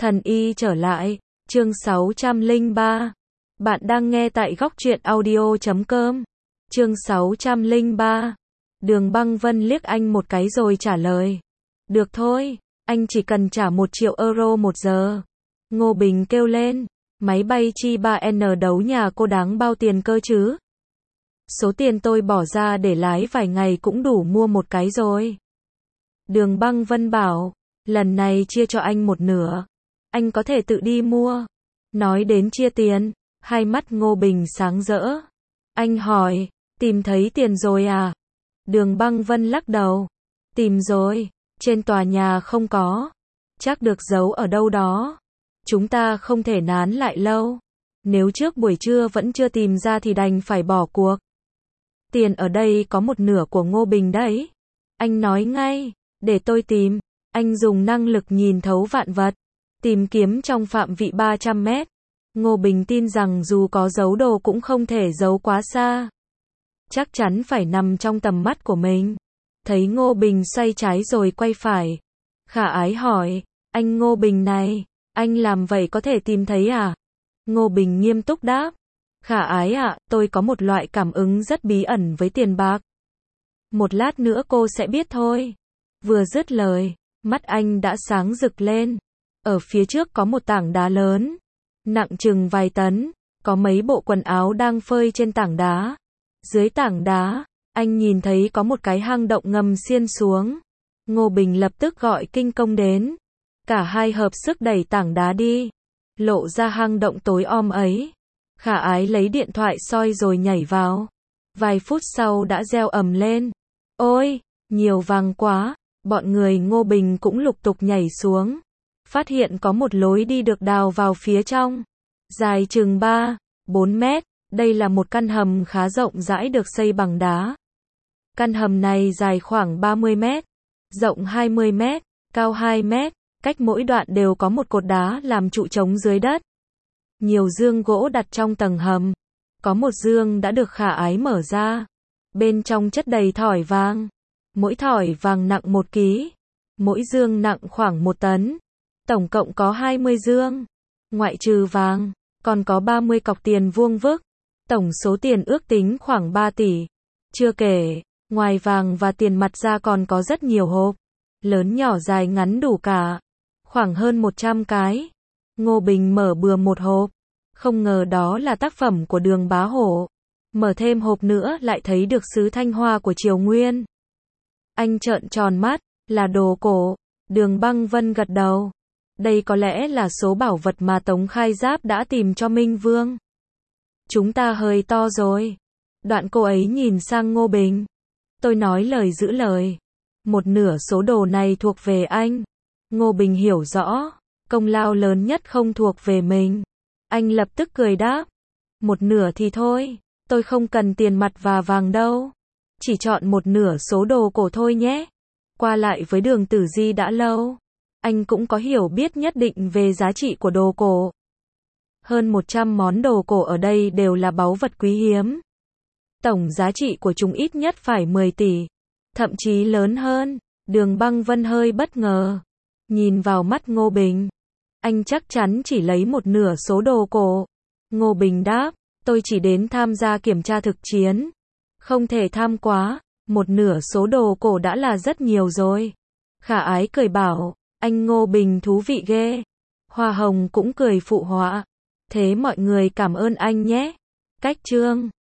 Thần y trở lại, chương 603. Bạn đang nghe tại Góc Truyện Audio.com. Chương 603. Đường Băng Vân liếc anh một cái rồi trả lời. Được thôi, anh chỉ cần trả 1 triệu euro 1 giờ. Ngô Bình kêu lên, máy bay chi 3N đấu nhà cô đáng bao tiền cơ chứ? Số tiền tôi bỏ ra để lái vài ngày cũng đủ mua một cái rồi. Đường Băng Vân bảo, lần này chia cho anh một nửa. Anh có thể tự đi mua. Nói đến chia tiền, hai mắt Ngô Bình sáng rỡ. Anh hỏi, tìm thấy tiền rồi à? Đường Băng Vân lắc đầu. Tìm rồi, trên tòa nhà không có. Chắc được giấu ở đâu đó. Chúng ta không thể nán lại lâu. Nếu trước buổi trưa vẫn chưa tìm ra thì đành phải bỏ cuộc. Tiền ở đây có một nửa của Ngô Bình đấy. Anh nói ngay, để tôi tìm. Anh dùng năng lực nhìn thấu vạn vật. Tìm kiếm trong phạm vị 300 mét. Ngô Bình tin rằng dù có giấu đồ cũng không thể giấu quá xa. Chắc chắn phải nằm trong tầm mắt của mình. Thấy Ngô Bình xoay trái rồi quay phải. Khả Ái hỏi, anh Ngô Bình này, anh làm vậy có thể tìm thấy à? Ngô Bình nghiêm túc đáp. Khả Ái ạ, tôi có một loại cảm ứng rất bí ẩn với tiền bạc. Một lát nữa cô sẽ biết thôi. Vừa dứt lời, mắt anh đã sáng rực lên. Ở phía trước có một tảng đá lớn, nặng chừng vài tấn, có mấy bộ quần áo đang phơi trên tảng đá. Dưới tảng đá, anh nhìn thấy có một cái hang động ngầm xiên xuống. Ngô Bình lập tức gọi kinh công đến. Cả hai hợp sức đẩy tảng đá đi, lộ ra hang động tối om ấy. Khả Ái lấy điện thoại soi rồi nhảy vào. Vài phút sau đã reo ầm lên. Ôi, nhiều vàng quá. Bọn người Ngô Bình cũng lục tục nhảy xuống. Phát hiện có một lối đi được đào vào phía trong. Dài chừng 3-4 mét. Đây là một căn hầm khá rộng rãi được xây bằng đá. Căn hầm này dài khoảng 30 mét, rộng 20 mét, cao 2 mét. Cách mỗi đoạn đều có một cột đá làm trụ trống dưới đất. Nhiều giương gỗ đặt trong tầng hầm. Có một giương đã được Khả Ái mở ra. Bên trong chất đầy thỏi vàng. Mỗi thỏi vàng nặng 1 ký. Mỗi giương nặng khoảng 1 tấn. Tổng cộng có 20 giương. Ngoại trừ vàng, còn có 30 cọc tiền vuông vức. Tổng số tiền ước tính khoảng 3 tỷ. Chưa kể, ngoài vàng và tiền mặt ra còn có rất nhiều hộp. Lớn nhỏ dài ngắn đủ cả. Khoảng hơn 100 cái. Ngô Bình mở bừa một hộp. Không ngờ đó là tác phẩm của Đường Bá Hổ. Mở thêm hộp nữa lại thấy được sứ Thanh Hoa của Triều Nguyên. Anh trợn tròn mắt, là đồ cổ. Đường Băng Vân gật đầu. Đây có lẽ là số bảo vật mà Tống Khai Giáp đã tìm cho Minh Vương. Chúng ta hơi to rồi. Đoạn cô ấy nhìn sang Ngô Bình. Tôi nói lời giữ lời. Một nửa số đồ này thuộc về anh. Ngô Bình hiểu rõ, công lao lớn nhất không thuộc về mình. Anh lập tức cười đáp. Một nửa thì thôi, tôi không cần tiền mặt và vàng đâu. Chỉ chọn một nửa số đồ cổ thôi nhé. Qua lại với Đường Tử Di đã lâu. Anh cũng có hiểu biết nhất định về giá trị của đồ cổ. Hơn 100 món đồ cổ ở đây đều là báu vật quý hiếm. Tổng giá trị của chúng ít nhất phải 10 tỷ. Thậm chí lớn hơn. Đường Băng Vân hơi bất ngờ. Nhìn vào mắt Ngô Bình. Anh chắc chắn chỉ lấy một nửa số đồ cổ. Ngô Bình đáp, tôi chỉ đến tham gia kiểm tra thực chiến. Không thể tham quá, một nửa số đồ cổ đã là rất nhiều rồi. Khả Ái cười bảo, anh Ngô Bình thú vị ghê. Hoa Hồng cũng cười phụ họa. Thế mọi người cảm ơn anh nhé. Cách chương